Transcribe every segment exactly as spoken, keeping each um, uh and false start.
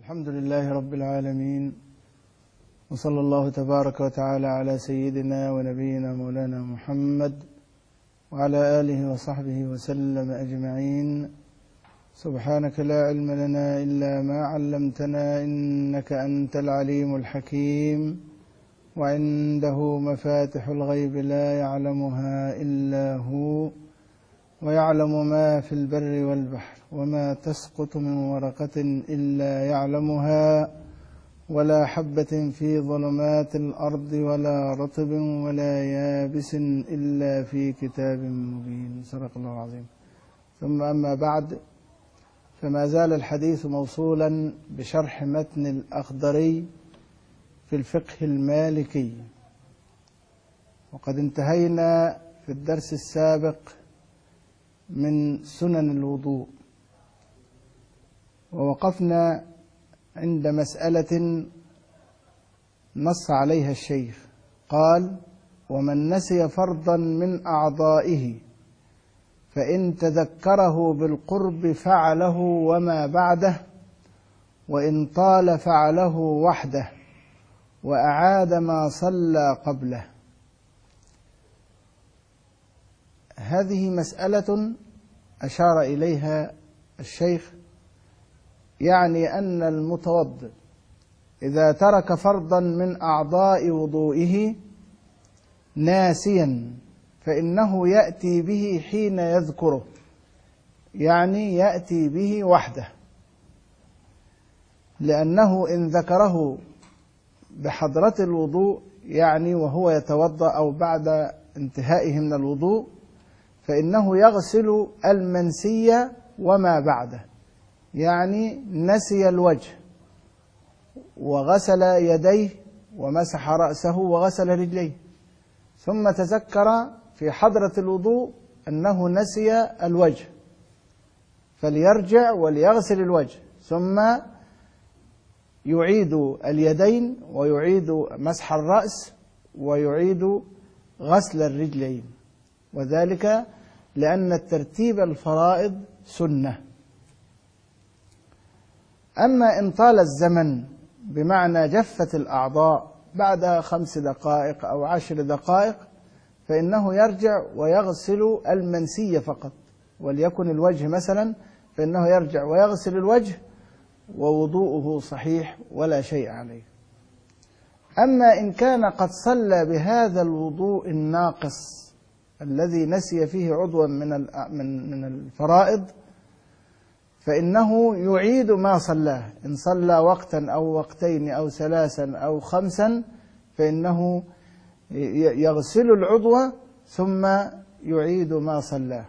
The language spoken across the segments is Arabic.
الحمد لله رب العالمين، وصلى الله تبارك وتعالى على سيدنا ونبينا مولانا محمد وعلى آله وصحبه وسلم أجمعين. سبحانك لا علم لنا إلا ما علمتنا إنك أنت العليم الحكيم، وعنده مفاتح الغيب لا يعلمها إلا هو، ويعلم ما في البر والبحر، وما تسقط من ورقة إلا يعلمها، ولا حبة في ظلمات الأرض ولا رطب ولا يابس إلا في كتاب مبين. صدق الله العظيم. ثم أما بعد، فما زال الحديث موصولا بشرح متن الأخضري في الفقه المالكي، وقد انتهينا في الدرس السابق من سنن الوضوء، ووقفنا عند مسألة نص عليها الشيخ. قال: ومن نسي فرضا من أعضائه فإن تذكره بالقرب فعله وما بعده، وإن طال فعله وحده، وأعاد ما صلى قبله. هذه مسألة أشار إليها الشيخ، يعني أن المتوضئ إذا ترك فرضا من أعضاء وضوئه ناسيا فإنه يأتي به حين يذكره، يعني يأتي به وحده، لأنه إن ذكره بحضرة الوضوء، يعني وهو يتوضأ أو بعد انتهائه من الوضوء، فإنه يغسل المنسي وما بعده، يعني نسي الوجه وغسل يديه ومسح رأسه وغسل رجليه، ثم تذكر في حضرة الوضوء أنه نسي الوجه، فليرجع وليغسل الوجه، ثم يعيد اليدين ويعيد مسح الرأس ويعيد غسل الرجلين، وذلك لأن الترتيب الفرائض سنة. أما إن طال الزمن بمعنى جفت الأعضاء بعد خمس دقائق أو عشر دقائق، فإنه يرجع ويغسل المنسي فقط، وليكن الوجه مثلا، فإنه يرجع ويغسل الوجه ووضوءه صحيح ولا شيء عليه. أما إن كان قد صلى بهذا الوضوء الناقص الذي نسي فيه عضوا من من الفرائض، فإنه يعيد ما صلاه. إن صلى وقتا أو وقتين أو ثلاثا أو خمسا، فإنه يغسل العضو ثم يعيد ما صلاه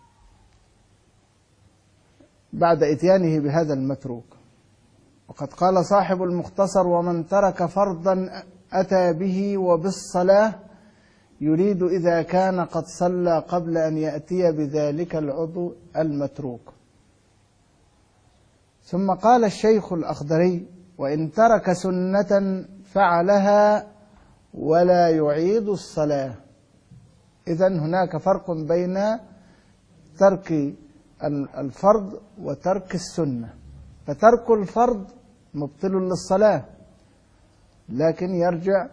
بعد إتيانه بهذا المتروك. وقد قال صاحب المختصر: ومن ترك فرضا أتى به وبالصلاة يريد إذا كان قد صلى قبل أن يأتي بذلك العضو المتروك. ثم قال الشيخ الأخضري: وإن ترك سنة فعلها ولا يعيد الصلاة. إذن هناك فرق بين ترك الفرض وترك السنة. فترك الفرض مبطل للصلاة، لكن يرجع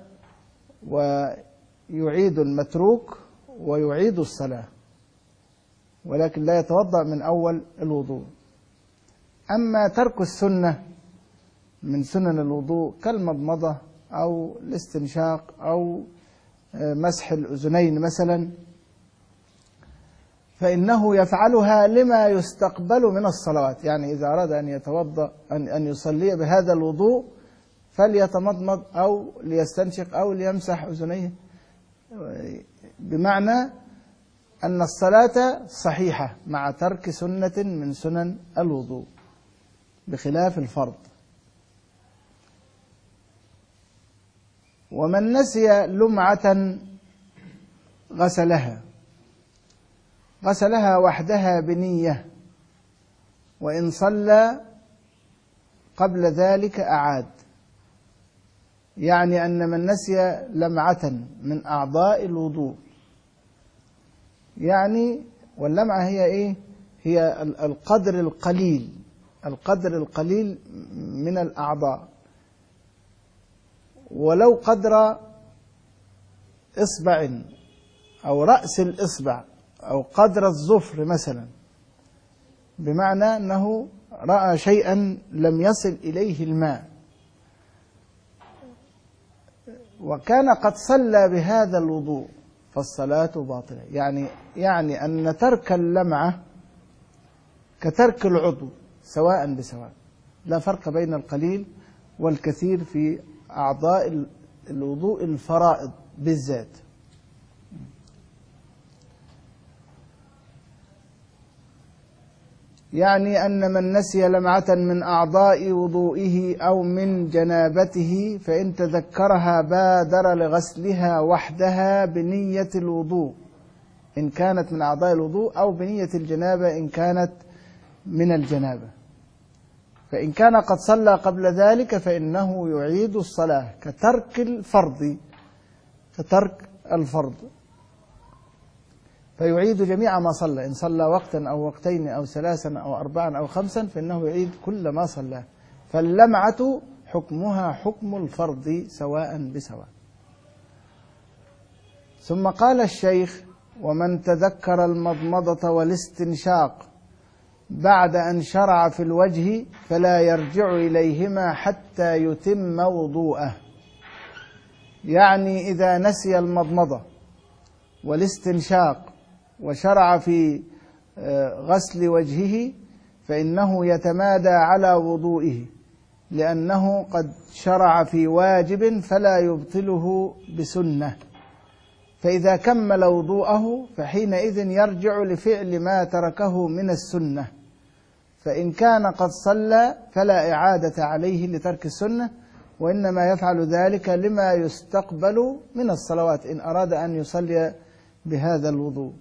ويعيد المتروك ويعيد الصلاة، ولكن لا يتوضأ من أول الوضوء. أما ترك السنة من سنن الوضوء كالمضمضة أو الاستنشاق أو مسح الأذنين مثلا، فإنه يفعلها لما يستقبل من الصلوات. يعني إذا أراد أن يتوضأ أن أن يصلي بهذا الوضوء فليتمضمض أو ليستنشق أو ليمسح أذنيه، بمعنى أن الصلاة صحيحة مع ترك سنة من سنن الوضوء بخلاف الفرض. ومن نسي لمعة غسلها غسلها وحدها بنية، وإن صلى قبل ذلك أعاد. يعني أن من نسي لمعة من أعضاء الوضوء، يعني واللمعة هي إيه؟ هي القدر القليل القدر القليل من الأعضاء، ولو قدر إصبع أو رأس الإصبع أو قدر الظفر مثلا، بمعنى أنه رأى شيئا لم يصل إليه الماء وكان قد صلى بهذا الوضوء فالصلاة باطلة. يعني يعني أن ترك اللمعة كترك العضو سواء بسواء، لا فرق بين القليل والكثير في أعضاء الوضوء الفرائض بالذات. يعني أن من نسي لمعة من أعضاء وضوئه أو من جنابته فإن تذكرها بادر لغسلها وحدها بنية الوضوء إن كانت من أعضاء الوضوء، أو بنية الجنابة إن كانت من الجنابة. فإن كان قد صلى قبل ذلك فإنه يعيد الصلاة كترك الفرض كترك الفرض فيعيد جميع ما صلى. إن صلى وقتا أو وقتين أو ثلاثا أو أربعا أو خمسا فإنه يعيد كل ما صلى. فاللمعة حكمها حكم الفرض سواء بسواء. ثم قال الشيخ: ومن تذكر المضمضة والاستنشاق بعد أن شرع في الوجه فلا يرجع إليهما حتى يتم وضوءه. يعني إذا نسي المضمضة والاستنشاق وشرع في غسل وجهه فإنه يتمادى على وضوئه، لأنه قد شرع في واجب فلا يبطله بسنة. فإذا كمل وضوءه فحينئذ يرجع لفعل ما تركه من السنة. فإن كان قد صلى فلا إعادة عليه لترك السنة، وإنما يفعل ذلك لما يستقبل من الصلوات إن أراد أن يصلي بهذا الوضوء.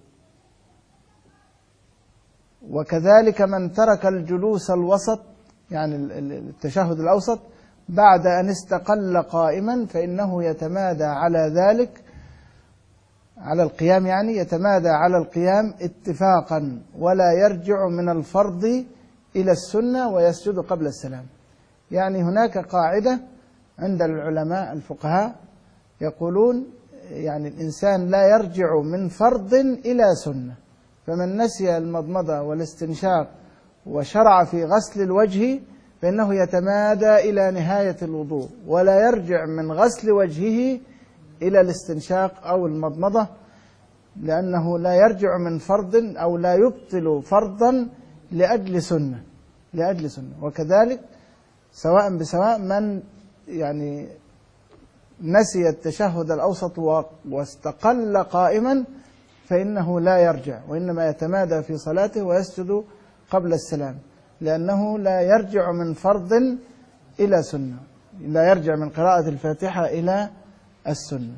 وكذلك من ترك الجلوس الوسط، يعني التشهد الأوسط، بعد أن استقل قائما فإنه يتمادى على ذلك، على القيام، يعني يتمادى على القيام اتفاقا، ولا يرجع من الفرض إلى السنة ويسجد قبل السلام. يعني هناك قاعدة عند العلماء الفقهاء يقولون يعني الإنسان لا يرجع من فرض إلى سنة. فمن نسي المضمضة والاستنشاق وشرع في غسل الوجه فإنه يتمادى إلى نهاية الوضوء، ولا يرجع من غسل وجهه إلى الاستنشاق أو المضمضة، لأنه لا يرجع من فرض أو لا يبطل فرضا لأجل سنة لأجل سنة. وكذلك سواء بسواء من يعني نسي التشهد الأوسط واستقل قائما فإنه لا يرجع، وإنما يتمادى في صلاته ويسجد قبل السلام، لأنه لا يرجع من فرض إلى سنة، لا يرجع من قراءة الفاتحة إلى السنة.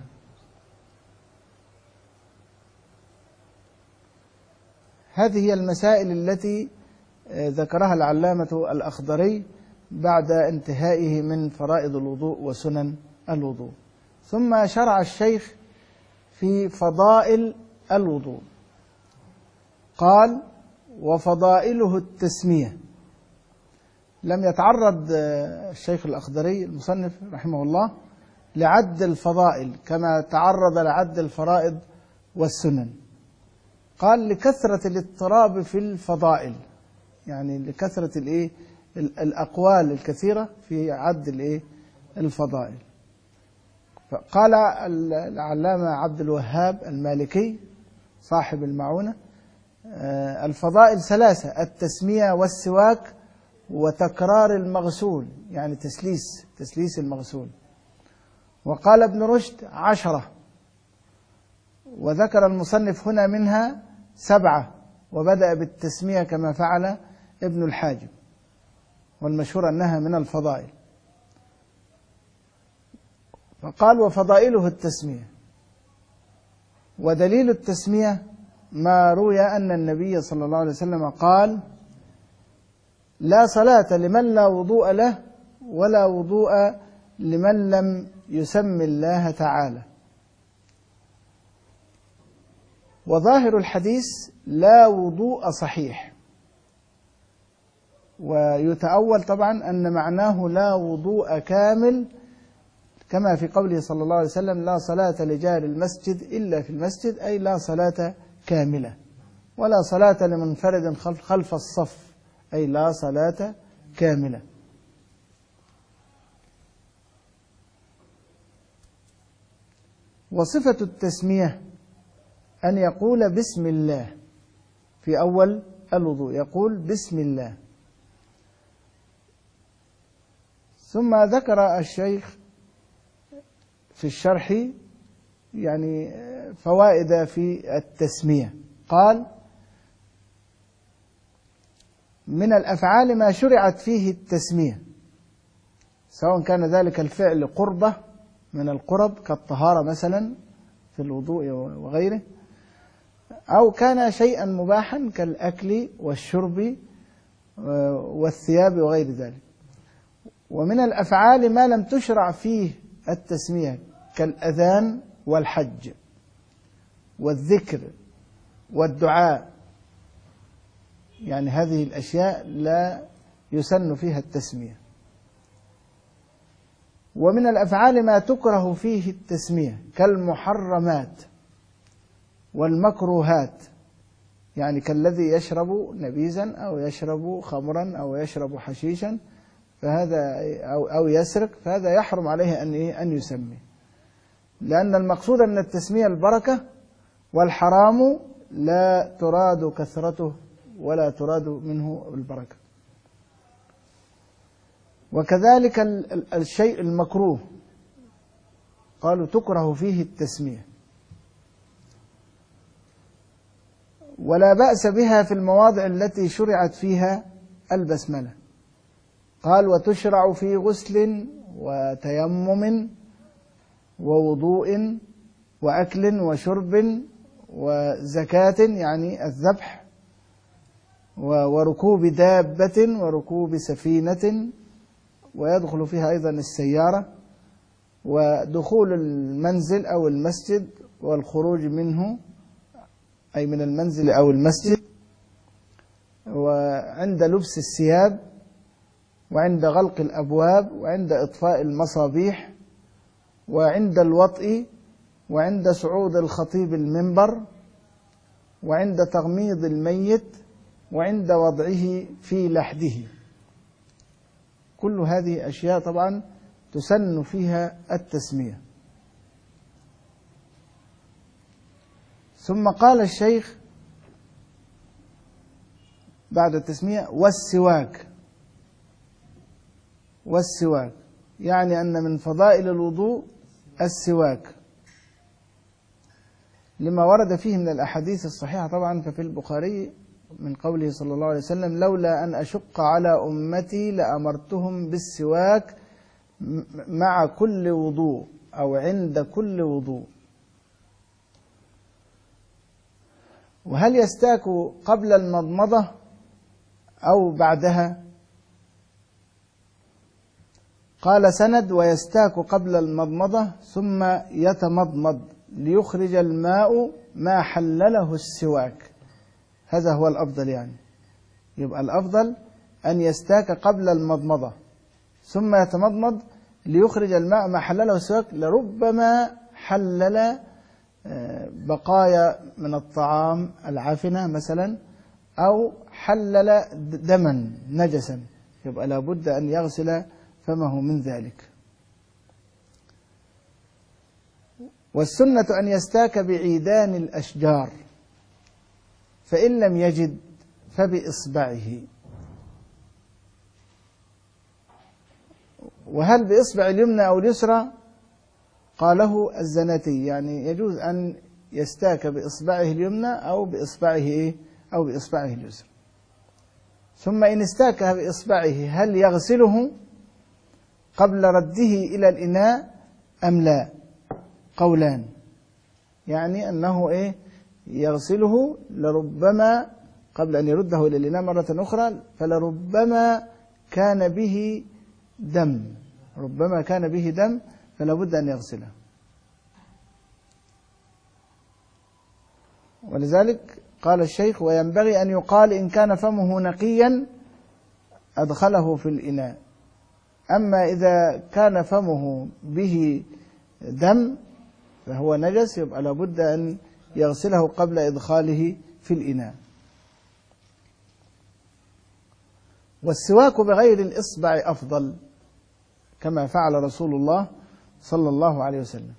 هذه هي المسائل التي ذكرها العلامة الأخضري بعد انتهائه من فرائض الوضوء وسنن الوضوء. ثم شرع الشيخ في فضائل الوضوء. قال: وفضائله التسمية. لم يتعرض الشيخ الأخضري المصنف رحمه الله لعد الفضائل كما تعرض لعد الفرائض والسنن. قال: لكثرة الاضطراب في الفضائل، يعني لكثرة الايه الأقوال الكثيرة في عد الايه الفضائل. فقال العلامة عبد الوهاب المالكي صاحب المعونة: الفضائل ثلاثة: التسمية والسواك وتكرار المغسول، يعني تسليس تسليس المغسول. وقال ابن رشد: عشرة. وذكر المصنف هنا منها سبعة، وبدأ بالتسمية كما فعل ابن الحاجب، والمشهور أنها من الفضائل. فقال: وفضائله التسمية. ودليل التسمية ما روي أن النبي صلى الله عليه وسلم قال: لا صلاة لمن لا وضوء له ولا وضوء لمن لم يسم الله تعالى. وظاهر الحديث لا وضوء صحيح، ويتأول طبعا أن معناه لا وضوء كامل، كما في قوله صلى الله عليه وسلم لا صلاة لجار المسجد إلا في المسجد، أي لا صلاة كاملة، ولا صلاة لمنفرد خلف الصف، أي لا صلاة كاملة. وصفة التسمية أن يقول بسم الله في أول الوضوء، يقول بسم الله. ثم ذكر الشيخ في الشرح يعني فوائد في التسمية، قال من الأفعال ما شرعت فيه التسمية، سواء كان ذلك الفعل قربة من القرب كالطهارة مثلا في الوضوء وغيره، أو كان شيئا مباحا كالأكل والشرب والثياب وغير ذلك. ومن الأفعال ما لم تشرع فيه التسمية كالأذان والحج والذكر والدعاء، يعني هذه الأشياء لا يسن فيها التسمية. ومن الأفعال ما تكره فيه التسمية كالمحرمات والمكروهات، يعني كالذي يشرب نبيذا أو يشرب خمرا أو يشرب حشيشا فهذا أو أو يسرق، فهذا يحرم عليه أن أن يسمي، لأن المقصود أن التسمية البركة، والحرام لا تراد كثرته ولا تراد منه البركة. وكذلك الشيء المكروه قالوا تكره فيه التسمية، ولا بأس بها في المواضع التي شرعت فيها البسملة. قال وتشرع في غسل وتيمم ووضوء وأكل وشرب وزكاة يعني الذبح، وركوب دابة وركوب سفينة، ويدخل فيها أيضا السيارة، ودخول المنزل أو المسجد والخروج منه أي من المنزل أو المسجد، وعند لبس الثياب، وعند غلق الأبواب، وعند إطفاء المصابيح، وعند الوطء، وعند صعود الخطيب المنبر، وعند تغميض الميت، وعند وضعه في لحده. كل هذه أشياء طبعا تسن فيها التسمية. ثم قال الشيخ بعد التسمية والسواك. والسواك يعني أن من فضائل الوضوء السواك، لما ورد فيه من الأحاديث الصحيحة طبعا. ففي البخاري من قوله صلى الله عليه وسلم لولا أن أشق على أمتي لأمرتهم بالسواك مع كل وضوء أو عند كل وضوء. وهل يستاك قبل المضمضة أو بعدها؟ قال سند ويستاك قبل المضمضة ثم يتمضمض ليخرج الماء ما حلله السواك. هذا هو الأفضل، يعني يبقى الأفضل أن يستاك قبل المضمضة ثم يتمضمض ليخرج الماء ما حلله السواك، لربما حلل بقايا من الطعام العافنة مثلا، أو حلل دما نجسا، يبقى لابد أن يغسل فمه من ذلك. والسنة أن يستاك بعيدان الأشجار، فإن لم يجد فبإصبعه. وهل بإصبع اليمنى أو اليسرى؟ قاله الزناتي، يعني يجوز أن يستاك بإصبعه اليمنى أو بإصبعه إيه؟ أو بإصبعه اليسرى. ثم إن استاك بإصبعه هل يغسله قبل رده إلى الإناء أم لا؟ قولان، يعني أنه إيه؟ يغسله لربما قبل أن يرده إلى الإناء مرة أخرى، فلربما كان به دم، ربما كان به دم فلا بد أن يغسله. ولذلك قال الشيخ وينبغي أن يقال إن كان فمه نقيا أدخله في الإناء. أما إذا كان فمه به دم فهو نجس، يبقى لابد أن يغسله قبل إدخاله في الإناء. والسواك بغير الإصبع أفضل كما فعل رسول الله صلى الله عليه وسلم،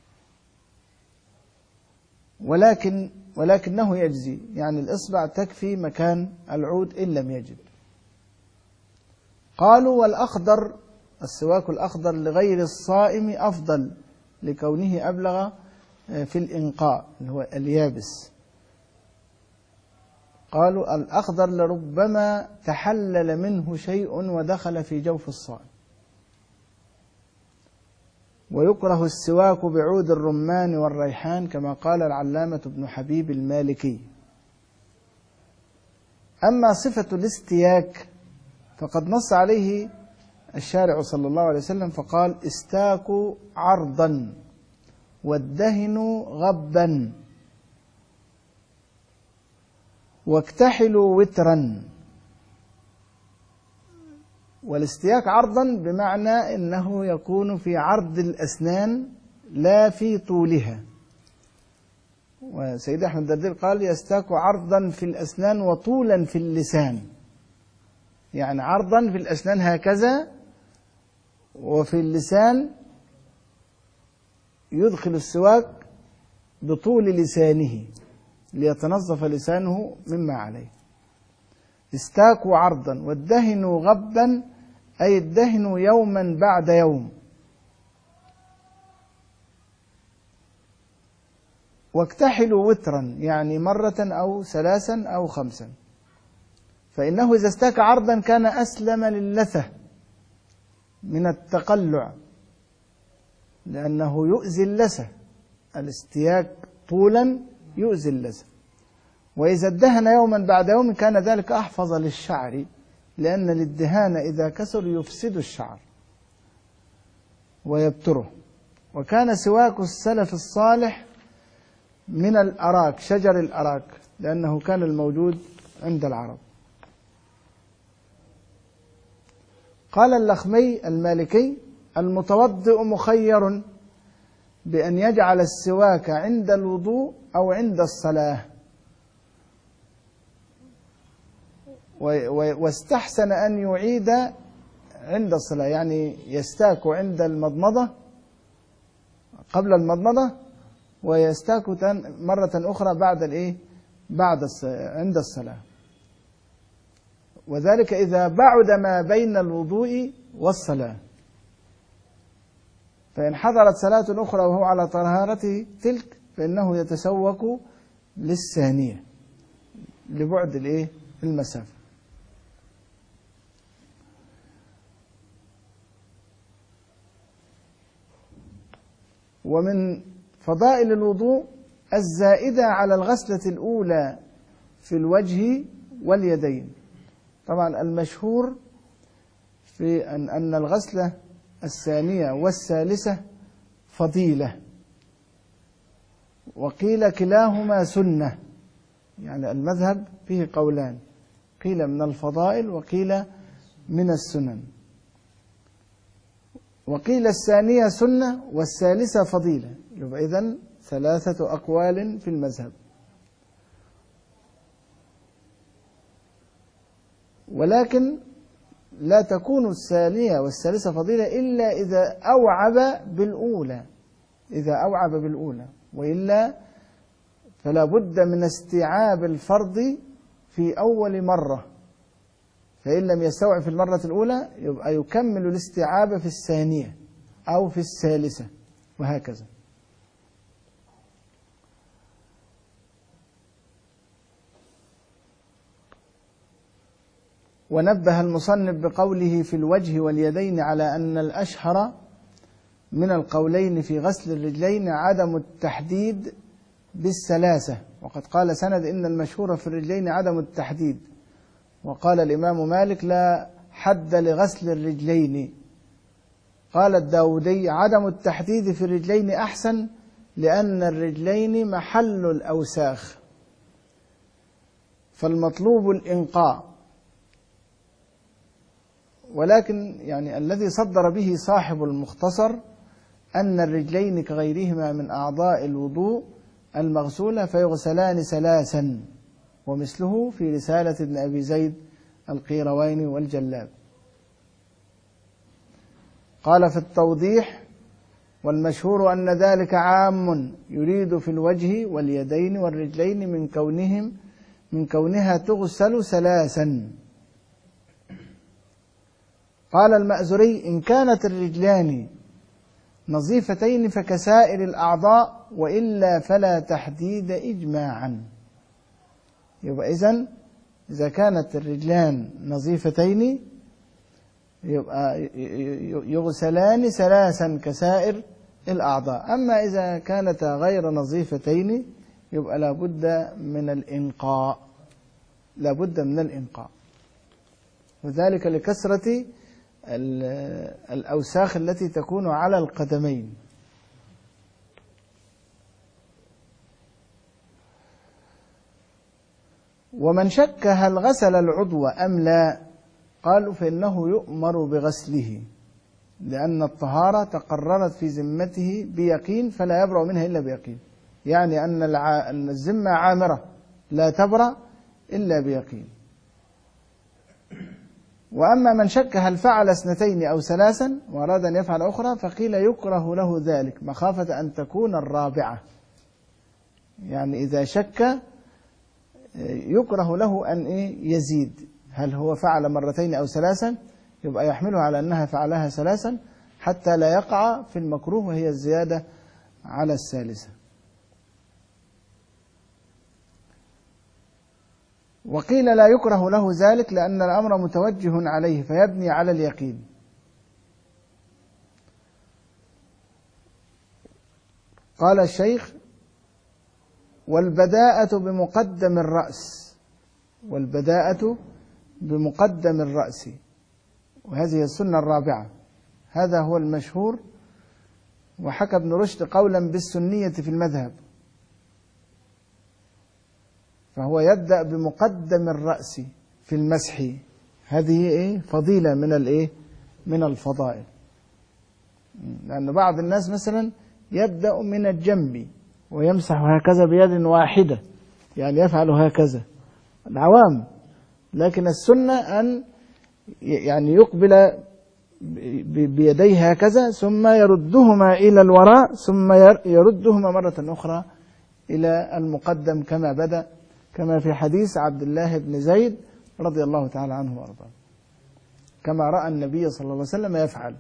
ولكن ولكنه يجزي، يعني الإصبع تكفي مكان العود إن لم يجد. قالوا والأخضر، السواك الأخضر لغير الصائم أفضل لكونه أبلغ في الإنقاء اللي هو اليابس. قالوا الأخضر لربما تحلل منه شيء ودخل في جوف الصائم. ويكره السواك بعود الرمان والريحان كما قال العلامة ابن حبيب المالكي. أما صفة الاستياك فقد نص عليه الشارع صلى الله عليه وسلم فقال: استاكوا عرضا وادهنوا غبا واكتحلوا وترا. والاستياك عرضا بمعنى أنه يكون في عرض الأسنان لا في طولها. وسيد أحمد الدردير قال: يستاك عرضا في الأسنان وطولا في اللسان، يعني عرضا في الأسنان هكذا، وفي اللسان يدخل السواك بطول لسانه ليتنظف لسانه مما عليه. استاكوا عرضا وادهنوا غبا، أي ادهنوا يوما بعد يوم. واكتحلوا وترا، يعني مرة أو ثلاثا أو خمسا، فإنه إذا استاك عرضا كان أسلم للثة من التقلع، لأنه يؤذي اللثة. الاستياك طولا يؤذي اللثة. وإذا ادهن يوما بعد يوم كان ذلك أحفظ للشعر، لأن الادهان إذا كسر يفسد الشعر ويبتره. وكان سواك السلف الصالح من الأراك، شجر الأراك، لأنه كان الموجود عند العرب. قال اللخمي المالكي: المتوضئ مخير بأن يجعل السواك عند الوضوء أو عند الصلاة، واستحسن أن يعيد عند الصلاة، يعني يستاك عند المضمضة قبل المضمضة، ويستاك مرة أخرى بعد الإيه؟ بعد عند الصلاة، وذلك إذا بعد ما بين الوضوء والصلاة. فإن حضرت صلاة أخرى وهو على طهارته تلك فإنه يتسوق للثانية لبعد الإيه؟ المسافة. ومن فضائل الوضوء الزائدة على الغسلة الأولى في الوجه واليدين. طبعا المشهور في أن أن الغسلة الثانية والثالثة فضيلة، وقيل كلاهما سنة، يعني المذهب فيه قولان، قيل من الفضائل وقيل من السنن. وقيل الثانية سنة والثالثة فضيلة، يبقى إذن ثلاثة أقوال في المذهب. ولكن لا تكون الثانية والثالثة فضيلة إلا إذا أوعب بالأولى، إذا أوعب بالأولى، وإلا فلا بد من استيعاب الفرض في أول مرة، فإن لم يستوعب في المرة الأولى يبقى يكمل الاستيعاب في الثانية أو في الثالثة، وهكذا. ونبه المصنف بقوله في الوجه واليدين على أن الأشهر من القولين في غسل الرجلين عدم التحديد بالثلاثة، وقد قال سند إن المشهور في الرجلين عدم التحديد. وقال الإمام مالك لا حد لغسل الرجلين. قال الداودي عدم التحديد في الرجلين أحسن لأن الرجلين محل الأوساخ، فالمطلوب الإنقاء. ولكن يعني الذي صدر به صاحب المختصر أن الرجلين كغيرهما من أعضاء الوضوء المغسولة فيغسلان ثلاثا، ومثله في رسالة ابن أبي زيد القيرواني والجلاب. قال في التوضيح: والمشهور أن ذلك عام يريد في الوجه واليدين والرجلين من كونهم من كونها تغسل ثلاثا. قال المأزري: إن كانت الرجلان نظيفتين فكسائر الأعضاء، وإلا فلا تحديد إجماعا. يبقى إذن إذا كانت الرجلان نظيفتين يبقى يغسلان ثلاثا كسائر الأعضاء، أما إذا كانتا غير نظيفتين يبقى لابد من الإنقاء، لابد من الإنقاء، وذلك لكثرة الأوساخ التي تكون على القدمين. ومن شك هل غسل العضو أم لا قالوا فإنه يؤمر بغسله، لأن الطهارة تقررت في ذمته بيقين فلا يبرأ منها إلا بيقين، يعني أن الذمة عامرة لا تبرأ إلا بيقين. وأما من شك هل فعل اثنتين أو ثلاثا وأراد أن يفعل أخرى فقيل يكره له ذلك مخافة أن تكون الرابعة، يعني إذا شك يكره له أن يزيد، هل هو فعل مرتين أو ثلاثا يبقى يحمله على أنها فعلها ثلاثا حتى لا يقع في المكروه وهي الزيادة على الثالثة. وقيل لا يكره له ذلك لأن الأمر متوجه عليه فيبني على اليقين. قال الشيخ: والبداءة بمقدم الرأس، والبداءة بمقدم الرأس، وهذه السنة الرابعة، هذا هو المشهور. وحكى ابن رشد قولا بالسنية في المذهب، فهو يبدأ بمقدم الرأس في المسح، هذه إيه فضيلة من الإيه من الفضائل، لأن بعض الناس مثلا يبدأ من الجنب ويمسح هكذا بيد واحدة، يعني يفعل هكذا العوام، لكن السنة أن يعني يقبل بيديه هكذا ثم يردهما إلى الوراء ثم يردهما مرة أخرى إلى المقدم كما بدأ، كما في حديث عبد الله بن زيد رضي الله تعالى عنه وأرضاه، كما رأى النبي صلى الله عليه وسلم يفعل.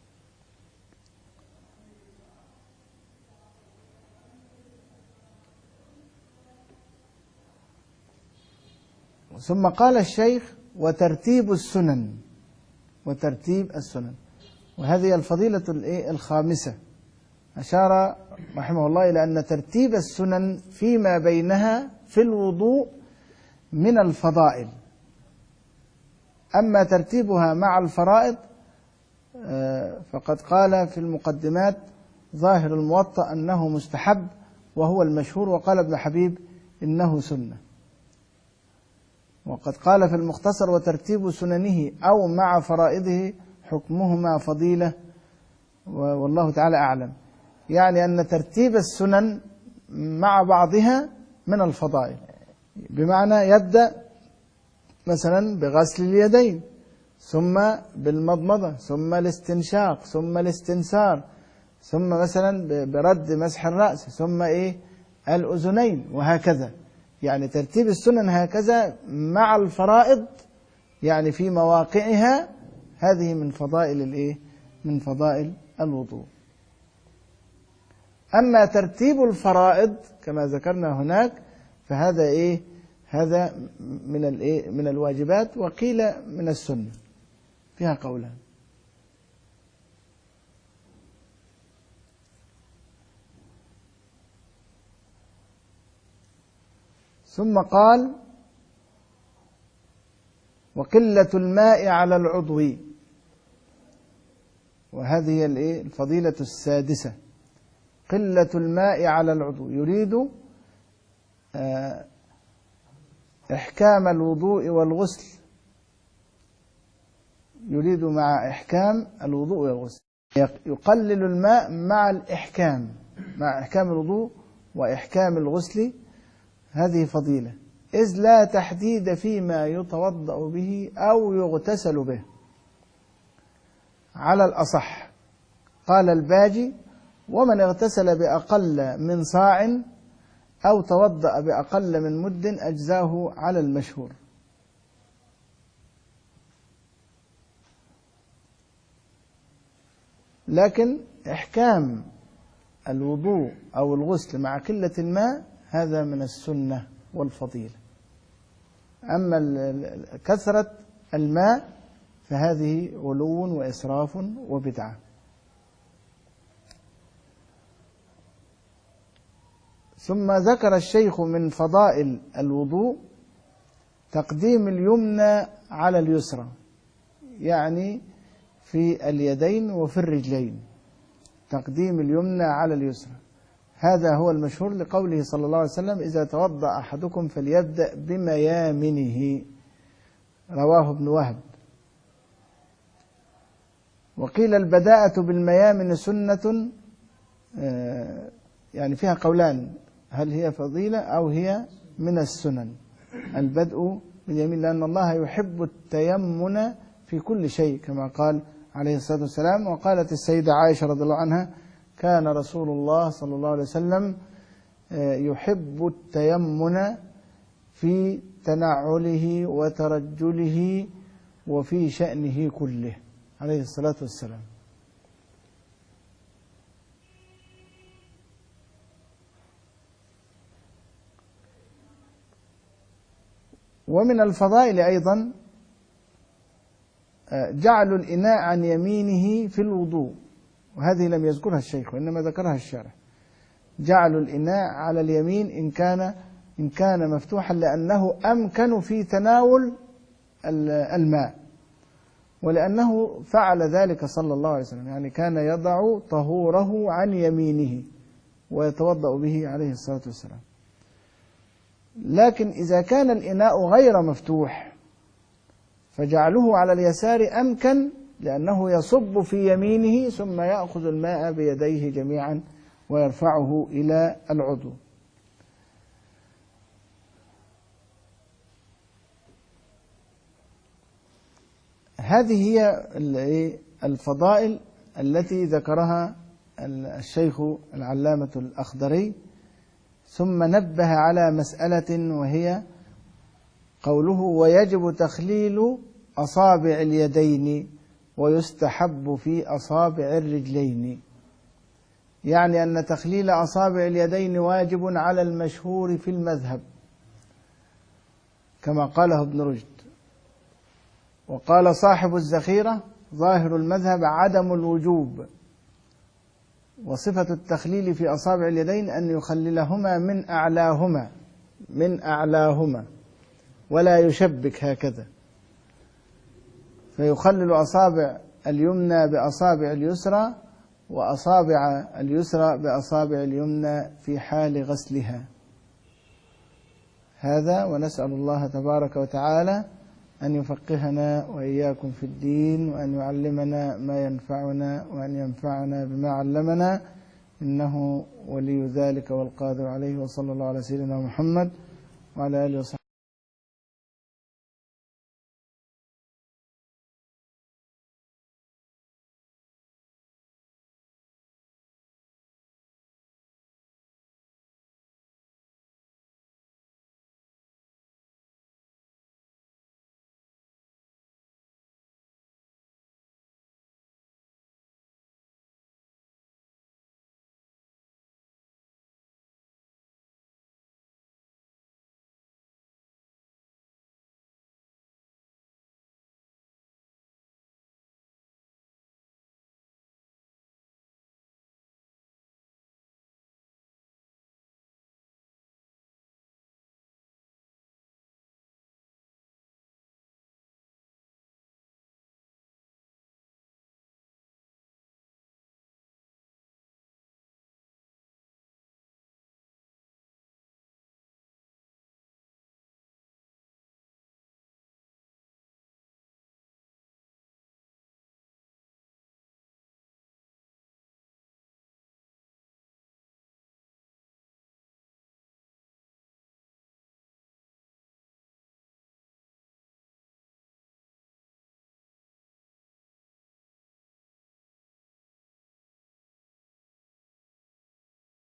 ثم قال الشيخ: وترتيب السنن، وترتيب السنن، وهذه الفضيلة الخامسة. أشار رحمه الله إلى أن ترتيب السنن فيما بينها في الوضوء من الفضائل، أما ترتيبها مع الفرائض فقد قال في المقدمات ظاهر الموطأ أنه مستحب وهو المشهور، وقال ابن حبيب إنه سنة. وقد قال في المختصر: وترتيب سننه أو مع فرائضه حكمهما فضيلة والله تعالى أعلم، يعني أن ترتيب السنن مع بعضها من الفضائل، بمعنى يبدأ مثلا بغسل اليدين ثم بالمضمضة ثم الاستنشاق ثم الاستنثار ثم مثلا برد مسح الرأس ثم إيه الأذنين وهكذا، يعني ترتيب السنن هكذا مع الفرائض يعني في مواقعها، هذه من فضائل الإيه من فضائل الوضوء. أما ترتيب الفرائض كما ذكرنا هناك فهذا إيه هذا من الإيه من الواجبات، وقيل من السنة، فيها قولان. ثم قال: وقلة الماء على العضو، وهذه الإيه الفضيلة السادسة، قلة الماء على العضو، يريد إحكام الوضوء والغسل يريد مع إحكام الوضوء والغسل، يقلل الماء مع الإحكام، مع إحكام الوضوء وإحكام الغسل. هذه فضيلة، إذ لا تحديد فيما يتوضأ به أو يغتسل به على الأصح. قال الباجي: ومن اغتسل بأقل من صاع أو توضأ بأقل من مد أجزاه على المشهور. لكن إحكام الوضوء أو الغسل مع قلة الماء هذا من السنة والفضيلة. أما كثرة الماء فهذه غلو وإسراف وبدعة. ثم ذكر الشيخ من فضائل الوضوء تقديم اليمنى على اليسرى، يعني في اليدين وفي الرجلين، تقديم اليمنى على اليسرى. هذا هو المشهور لقوله صلى الله عليه وسلم: إذا توضأ أحدكم فليبدأ بميامنه، رواه ابن وهب. وقيل البداءة بالميامن سنة، يعني فيها قولان، هل هي فضيلة أو هي من السنن، البدء باليمين، لأن الله يحب التيمن في كل شيء كما قال عليه الصلاة والسلام. وقالت السيدة عائشة رضي الله عنها: كان رسول الله صلى الله عليه وسلم يحب التيمن في تنعله وترجله وفي شأنه كله عليه الصلاة والسلام. ومن الفضائل أيضا جعل الإناء عن يمينه في الوضوء، وهذه لم يذكرها الشيخ وإنما ذكرها الشارح. جعل الإناء على اليمين إن كان إن كان مفتوحا، لأنه أمكن في تناول الماء، ولأنه فعل ذلك صلى الله عليه وسلم، يعني كان يضع طهوره عن يمينه ويتوضأ به عليه الصلاة والسلام. لكن إذا كان الإناء غير مفتوح فجعله على اليسار أمكن، لأنه يصب في يمينه ثم يأخذ الماء بيديه جميعا ويرفعه إلى العضو. هذه هي الفضائل التي ذكرها الشيخ العلامة الأخضري. ثم نبه على مسألة، وهي قوله: ويجب تخليل أصابع اليدين ويستحب في أصابع الرجلين، يعني أن تخليل أصابع اليدين واجب على المشهور في المذهب كما قاله ابن رشد. وقال صاحب الذخيرة: ظاهر المذهب عدم الوجوب، وصفة التخليل في أصابع اليدين أن يخللهما من أعلاهما من أعلاهما ولا يشبك هكذا، فيخلل أصابع اليمنى بأصابع اليسرى وأصابع اليسرى بأصابع اليمنى في حال غسلها. هذا، ونسأل الله تبارك وتعالى أن يفقهنا وإياكم في الدين، وأن يعلمنا ما ينفعنا، وأن ينفعنا بما علمنا، إنه ولي ذلك والقادر عليه. وصلى الله على سيدنا محمد وعلى آله وصحبه.